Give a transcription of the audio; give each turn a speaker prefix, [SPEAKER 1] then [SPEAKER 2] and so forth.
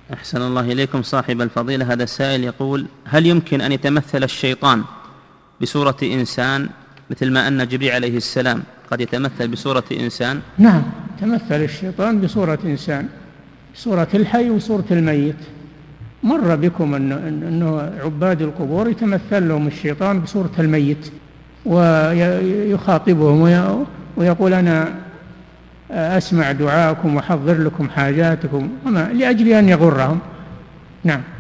[SPEAKER 1] أحسن الله إليكم صاحب الفضيلة. هذا السائل يقول: هل يمكن أن يتمثل الشيطان بصورة إنسان مثل ما أن جبريل عليه السلام قد يتمثل بصورة إنسان؟
[SPEAKER 2] نعم، تمثل الشيطان بصورة إنسان، صورة الحي وصورة الميت. مر بكم أنه عباد القبور يتمثل لهم الشيطان بصورة الميت ويخاطبهم ويقول: أنا أسمع دعاءكم وأحضر لكم حاجاتكم، لأجل أن يغرهم. نعم.